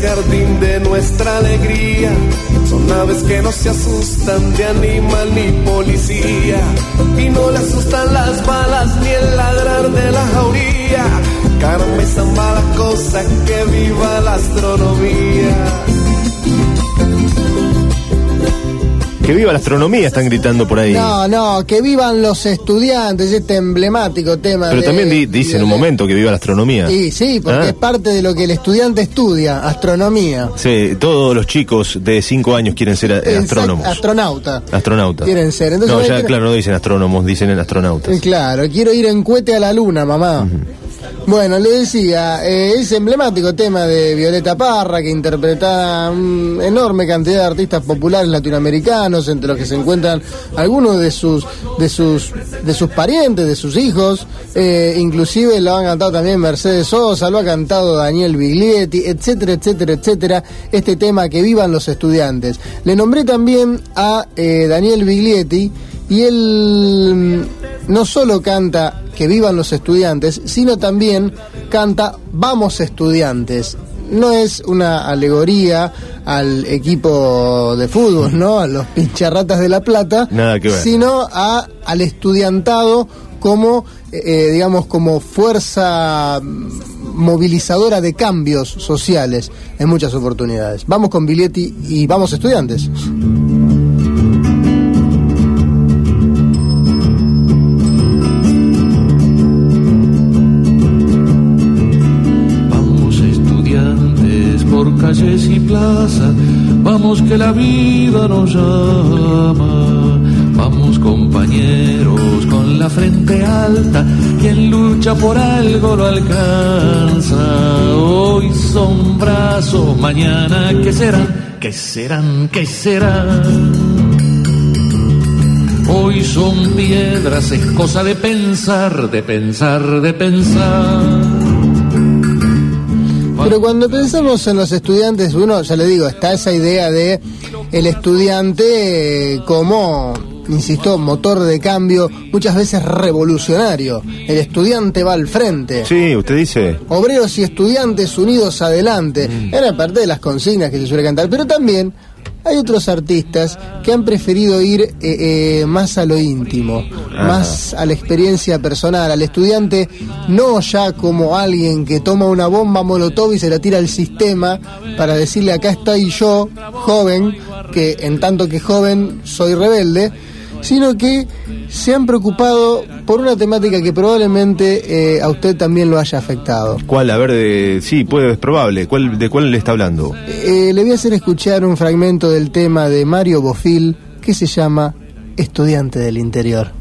jardín de nuestra alegría. Son aves que no se asustan de animal ni policía, y no le asustan las balas ni el ladrar de la jauría. Caramba, esa mala cosa, que viva la astronomía. Que viva la astronomía, están gritando por ahí. No, que vivan los estudiantes, este emblemático tema. Pero también dice en un momento que viva la astronomía. Sí, porque es parte de lo que el estudiante estudia, astronomía. Sí, todos los chicos de 5 años quieren ser astrónomos. Astronauta. Quieren ser. Entonces, no, ya claro, no dicen astrónomos, dicen astronautas. Claro, quiero ir en cohete a la luna, mamá. Bueno, le decía, ese emblemático tema de Violeta Parra, que interpreta una enorme cantidad de artistas populares latinoamericanos, entre los que se encuentran algunos de sus parientes, de sus hijos, inclusive lo han cantado también Mercedes Sosa, lo ha cantado Daniel Biglietti, etcétera, etcétera, etcétera. Este tema, que vivan los estudiantes. Le nombré también a Daniel Biglietti, y él no solo canta que vivan los estudiantes, sino también canta Vamos Estudiantes. No es una alegoría al equipo de fútbol, ¿no? A los pincharratas de La Plata. Nada que ver. Sino al estudiantado como, digamos, como fuerza movilizadora de cambios sociales en muchas oportunidades. Vamos con Biglietti y Vamos Estudiantes. Calles y plazas, vamos que la vida nos llama. Vamos compañeros con la frente alta, quien lucha por algo lo alcanza. Hoy son brazos, mañana ¿qué serán? ¿Qué serán? ¿Qué serán? Hoy son piedras, es cosa de pensar, de pensar, de pensar. Pero cuando pensamos en los estudiantes, uno, ya le digo, está esa idea de el estudiante como, insisto, motor de cambio, muchas veces revolucionario. El estudiante va al frente. Sí, usted dice. Obreros y estudiantes unidos adelante. Era parte de las consignas que se suele cantar, pero también hay otros artistas que han preferido ir más a lo íntimo, más a la experiencia personal, al estudiante, no ya como alguien que toma una bomba molotov y se la tira al sistema para decirle acá estoy yo, joven, que en tanto que joven soy rebelde, sino que se han preocupado por una temática que probablemente a usted también lo haya afectado. ¿Cuál? A ver, sí, es probable. ¿De cuál le está hablando? Le voy a hacer escuchar un fragmento del tema de Mario Bofill que se llama Estudiante del Interior.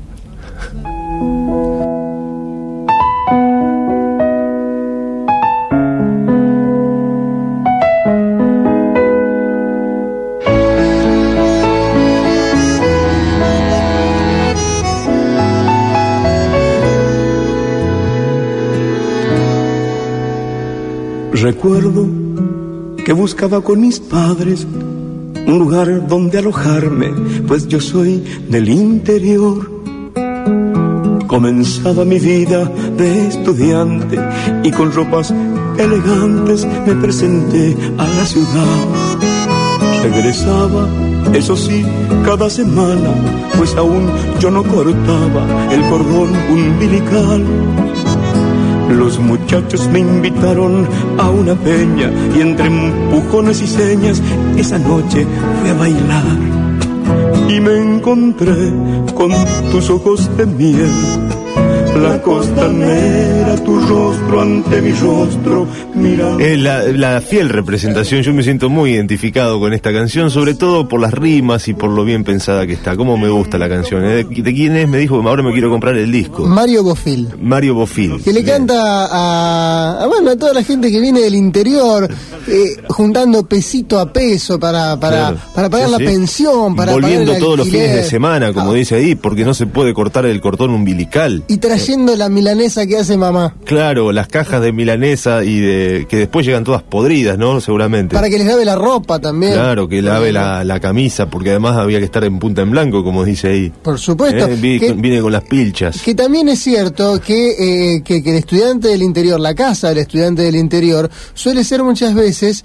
Recuerdo que buscaba con mis padres un lugar donde alojarme, pues yo soy del interior. Comenzaba mi vida de estudiante y con ropas elegantes me presenté a la ciudad. Regresaba, eso sí, cada semana, pues aún yo no cortaba el cordón umbilical. Los muchachos me invitaron a una peña y entre empujones y señas esa noche fui a bailar y me encontré con tus ojos de miel, la costanera, tu rostro ante mi rostro, mira. La fiel representación, yo me siento muy identificado con esta canción, sobre todo por las rimas y por lo bien pensada que está. Cómo me gusta la canción. ¿De quién es? Me dijo, ahora me quiero comprar el disco. Mario Bofill. Mario Bofill. Que le canta a toda la gente que viene del interior, juntando pesito a peso para pagar la pensión, para volviendo pagar el todos los alquiler. fines de semana, como dice ahí, porque no se puede cortar el cordón umbilical. Y trayendo haciendo la milanesa que hace mamá. Claro, las cajas de milanesa y que después llegan todas podridas, ¿no? Seguramente. Para que les lave la ropa también. Claro, que lave la camisa, porque además había que estar en punta en blanco, como dice ahí. Por supuesto. Viene con las pilchas. Que también es cierto que el estudiante del interior, la casa del estudiante del interior, suele ser muchas veces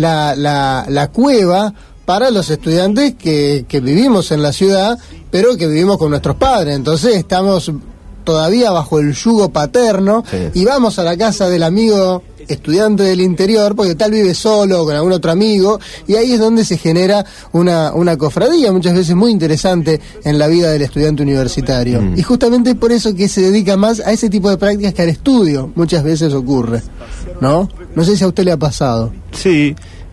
la cueva para los estudiantes que vivimos en la ciudad, pero que vivimos con nuestros padres. Entonces estamos todavía bajo el yugo paterno, sí, y vamos a la casa del amigo estudiante del interior, porque tal vive solo o con algún otro amigo, y ahí es donde se genera una cofradía muchas veces muy interesante en la vida del estudiante universitario. Y justamente por eso que se dedica más a ese tipo de prácticas que al estudio muchas veces ocurre, ¿no? No sé si a usted le ha pasado. Sí.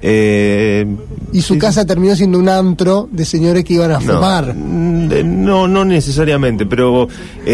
Y su casa terminó siendo un antro de señores que iban a fumar. No necesariamente, pero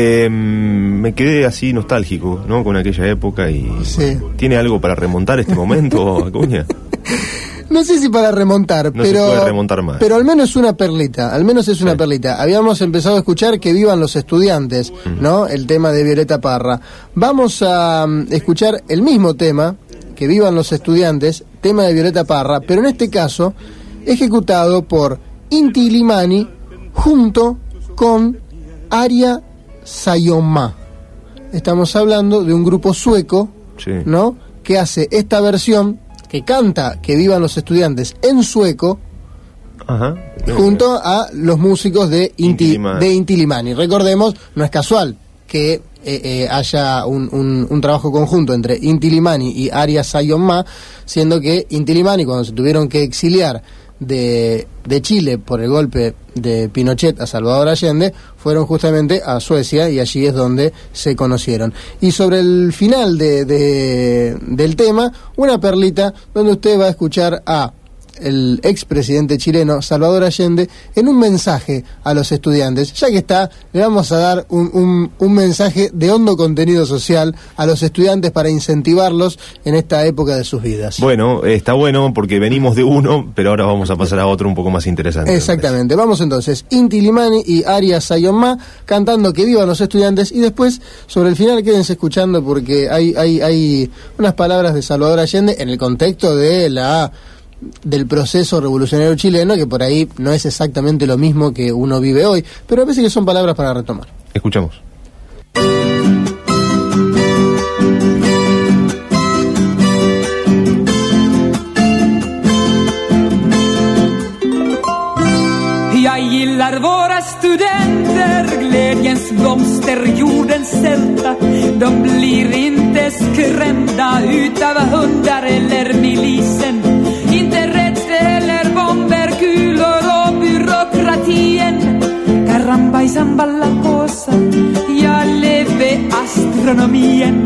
me quedé así nostálgico, ¿no? Con aquella época y sí. ¿Tiene algo para remontar este momento, Acuña? No sé si para remontar, no pero se puede remontar más. Pero al menos una perlita, una perlita. Habíamos empezado a escuchar Que vivan los estudiantes, ¿no? El tema de Violeta Parra. Vamos a escuchar el mismo tema, Que vivan los estudiantes, tema de Violeta Parra, pero en este caso ejecutado por Inti Illimani junto con Arja Saijonmaa. Estamos hablando de un grupo sueco, sí, ¿no? Que hace esta versión, que canta Que vivan los estudiantes en sueco, ajá, junto a los músicos de Inti Illimani. Recordemos, no es casual que haya un trabajo conjunto entre Inti Illimani y Arja Saijonmaa, siendo que Inti Illimani, cuando se tuvieron que exiliar de Chile por el golpe de Pinochet a Salvador Allende, fueron justamente a Suecia y allí es donde se conocieron. Y sobre el final del tema, una perlita donde usted va a escuchar a el expresidente chileno Salvador Allende en un mensaje a los estudiantes. Ya que está, le vamos a dar un mensaje de hondo contenido social a los estudiantes para incentivarlos en esta época de sus vidas. Bueno, está bueno porque venimos de uno, pero ahora vamos a pasar a otro un poco más interesante. Exactamente, vamos entonces, Inti Illimani y Arja Saijonmaa cantando Que vivan los estudiantes, y después sobre el final quédense escuchando porque hay unas palabras de Salvador Allende en el contexto del proceso revolucionario chileno, que por ahí no es exactamente lo mismo que uno vive hoy, pero a veces que son palabras para retomar. Escuchamos. Jag gillar våra studenter, glädjens blomster, jordens sälta. De blir inte skrämda utav hundar eller milisen. Inte rädsla eller bomber, kulor och byråkratien. Caramba y samba la cosa, jag lever astronomien.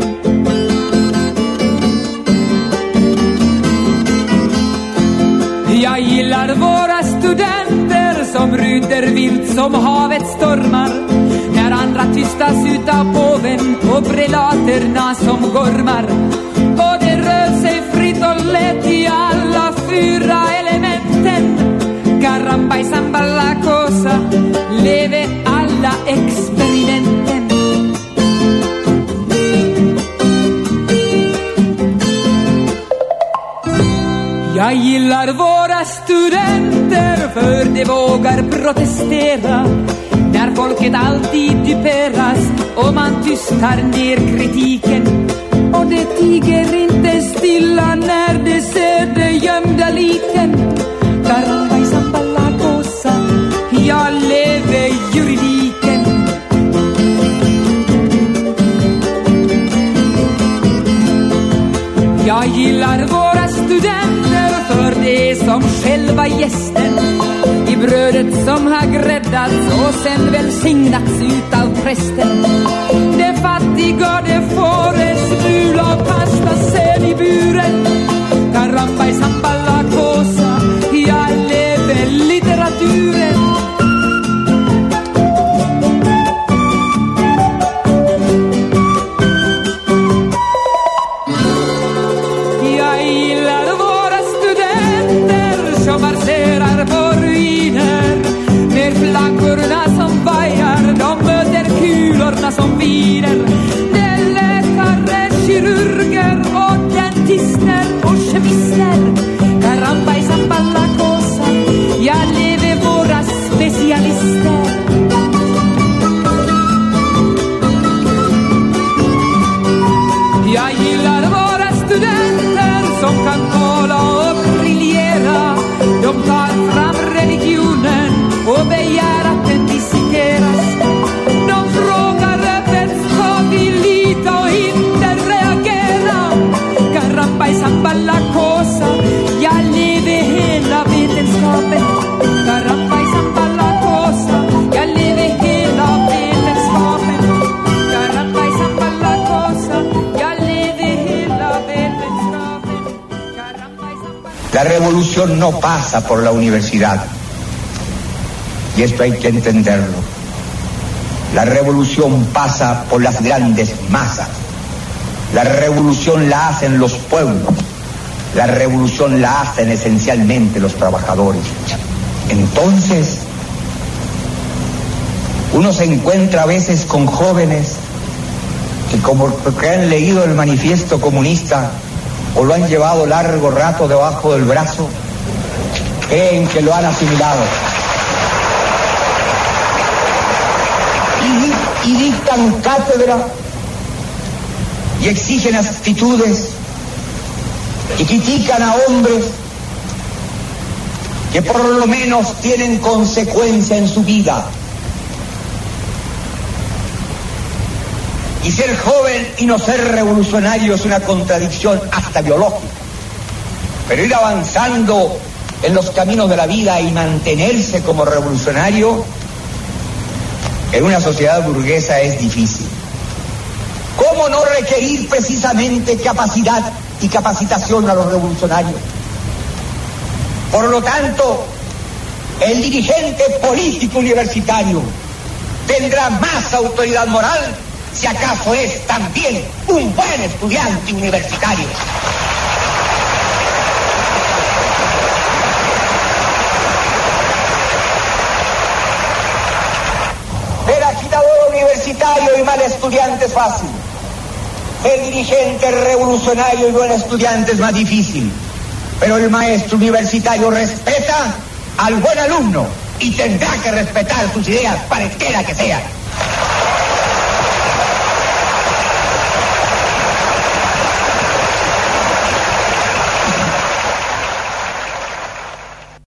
Jag gillar våra studenter som ryter vilt som havet stormar. När andra tystas utav påven och prelaterna som gormar. Och det rör sig fritt och lätt i alla fyra elementen. Caramba y samba la cosa, leve alla experimenten. Jag gillar våra studenter för de vågar protestera. När folket alltid duperas och man tystar ner kritiken. Och det tiger inte stilla när det ser de gömda liken. Caramba y samba la cosa, jag lever juridiken. Jag gillar våra studenter för det som själva gästen. I brödet som har gräddats och sen välsignats utav prästen. Det fattiga det får en smula pasta sen i buren. Caramba y samba la cosa, jag lever litteraturen. Jag gillar våra studenter som marscherar på ruiner. Med flaggorna som vajar, de möter kulorna som viner. revolución no pasa por la universidad. Y esto hay que entenderlo. La revolución pasa por las grandes masas. La revolución la hacen los pueblos. La revolución la hacen esencialmente los trabajadores. Entonces, uno se encuentra a veces con jóvenes que, como que han leído el manifiesto comunista o lo han llevado largo rato debajo del brazo, creen que lo han asimilado. Y dictan cátedra y exigen actitudes y critican a hombres que por lo menos tienen consecuencia en su vida. Y ser joven y no ser revolucionario es una contradicción hasta biológica. Pero ir avanzando en los caminos de la vida y mantenerse como revolucionario en una sociedad burguesa es difícil. ¿Cómo no requerir precisamente capacidad y capacitación a los revolucionarios? Por lo tanto, el dirigente político universitario tendrá más autoridad moral si acaso es también un buen estudiante universitario. Ser agitador universitario y mal estudiante es fácil. Ser dirigente revolucionario y buen estudiante es más difícil. Pero el maestro universitario respeta al buen alumno y tendrá que respetar sus ideas, cualesquiera que sean.